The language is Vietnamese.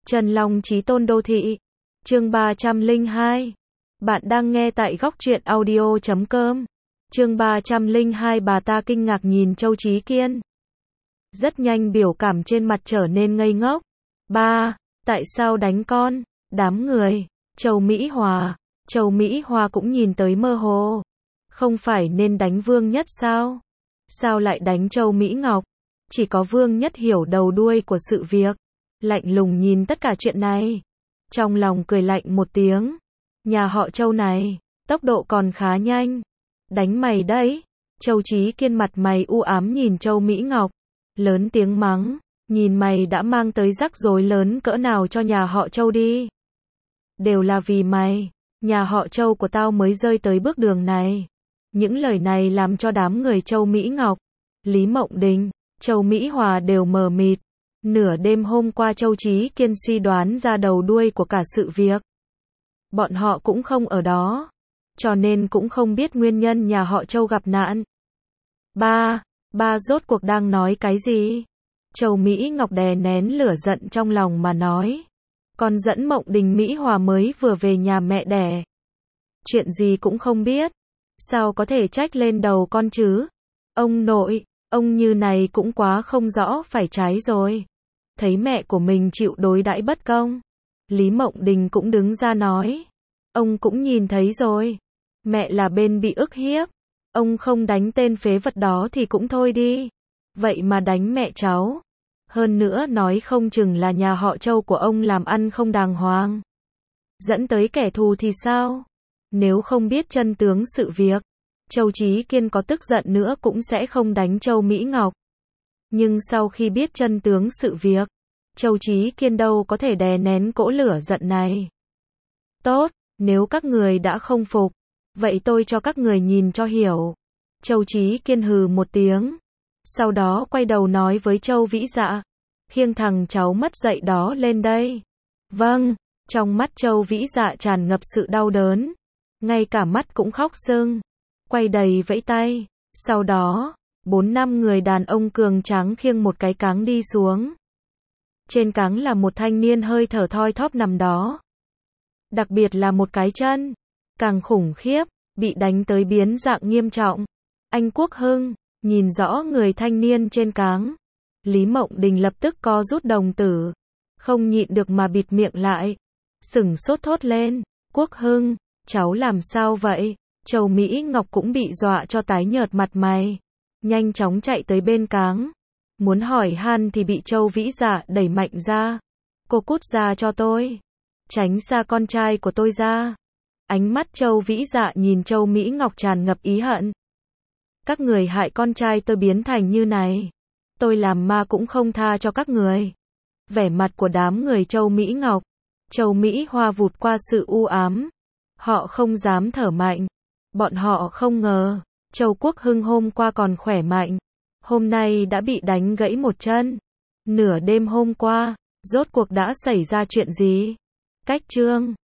Trần Long Chí Tôn Đô Thị. Chương 302. Bạn đang nghe tại góc truyện audio.com. Chương 302. Bà ta kinh ngạc nhìn Châu Chí Kiên. Rất nhanh biểu cảm trên mặt trở nên ngây ngốc. Ba, tại sao đánh con? Đám người. Châu Mỹ Hòa. Châu Mỹ Hòa cũng nhìn tới mơ hồ. Không phải nên đánh Vương Nhất sao? Sao lại đánh Châu Mỹ Ngọc? Chỉ có Vương Nhất hiểu đầu đuôi của sự việc. Lạnh lùng nhìn tất cả chuyện này. Trong lòng cười lạnh một tiếng. Nhà họ Châu này, tốc độ còn khá nhanh. Đánh mày đấy. Châu Chí Kiên mặt mày u ám nhìn Châu Mỹ Ngọc. Lớn tiếng mắng. Nhìn mày đã mang tới rắc rối lớn cỡ nào cho nhà họ Châu đi. Đều là vì mày. Nhà họ Châu của tao mới rơi tới bước đường này. Những lời này làm cho đám người Châu Mỹ Ngọc, Lý Mộng Đình, Châu Mỹ Hòa đều mờ mịt. Nửa đêm hôm qua Châu Chí Kiên suy đoán ra đầu đuôi của cả sự việc. Bọn họ cũng không ở đó, cho nên cũng không biết nguyên nhân nhà họ Châu gặp nạn. Ba rốt cuộc đang nói cái gì? Châu Mỹ Ngọc đè nén lửa giận trong lòng mà nói. Con dẫn Mộng Đình Mỹ Hòa mới vừa về nhà mẹ đẻ. Chuyện gì cũng không biết. Sao có thể trách lên đầu con chứ? Ông nội, ông như này cũng quá không rõ phải trái rồi. Thấy mẹ của mình chịu đối đãi bất công. Lý Mộng Đình cũng đứng ra nói. Ông cũng nhìn thấy rồi. Mẹ là bên bị ức hiếp. Ông không đánh tên phế vật đó thì cũng thôi đi. Vậy mà đánh mẹ cháu. Hơn nữa nói không chừng là nhà họ Châu của ông làm ăn không đàng hoàng. Dẫn tới kẻ thù thì sao? Nếu không biết chân tướng sự việc, Châu Chí Kiên có tức giận nữa cũng sẽ không đánh Châu Mỹ Ngọc. Nhưng sau khi biết chân tướng sự việc, Châu Chí Kiên đâu có thể đè nén cỗ lửa giận này. Tốt, nếu các người đã không phục, vậy tôi cho các người nhìn cho hiểu. Châu Chí Kiên hừ một tiếng. Sau đó quay đầu nói với Châu Vĩ Dạ. Khiêng thằng cháu mất dạy đó lên đây. Vâng, trong mắt Châu Vĩ Dạ tràn ngập sự đau đớn. Ngay cả mắt cũng khóc sưng. Quay đầy vẫy tay. Sau đó, 4-5 người đàn ông cường tráng khiêng một cái cáng đi xuống. Trên cáng là một thanh niên hơi thở thoi thóp nằm đó. Đặc biệt là một cái chân. Càng khủng khiếp, bị đánh tới biến dạng nghiêm trọng. Anh Quốc Hưng, nhìn rõ người thanh niên trên cáng. Lý Mộng Đình lập tức co rút đồng tử. Không nhịn được mà bịt miệng lại. Sửng sốt thốt lên. Quốc Hưng, cháu làm sao vậy? Châu Mỹ Ngọc cũng bị dọa cho tái nhợt mặt mày. Nhanh chóng chạy tới bên cáng. Muốn hỏi han thì bị Châu Vĩ Dạ đẩy mạnh ra. Cô cút ra cho tôi. Tránh xa con trai của tôi ra. Ánh mắt Châu Vĩ Dạ nhìn Châu Mỹ Ngọc tràn ngập ý hận. Các người hại con trai tôi biến thành như này. Tôi làm ma cũng không tha cho các người. Vẻ mặt của đám người Châu Mỹ Ngọc, Châu Mỹ Hoa vụt qua sự u ám. Họ không dám thở mạnh. Bọn họ không ngờ, Châu Quốc Hưng hôm qua còn khỏe mạnh. Hôm nay đã bị đánh gãy một chân. Nửa đêm hôm qua, rốt cuộc đã xảy ra chuyện gì? Cách chương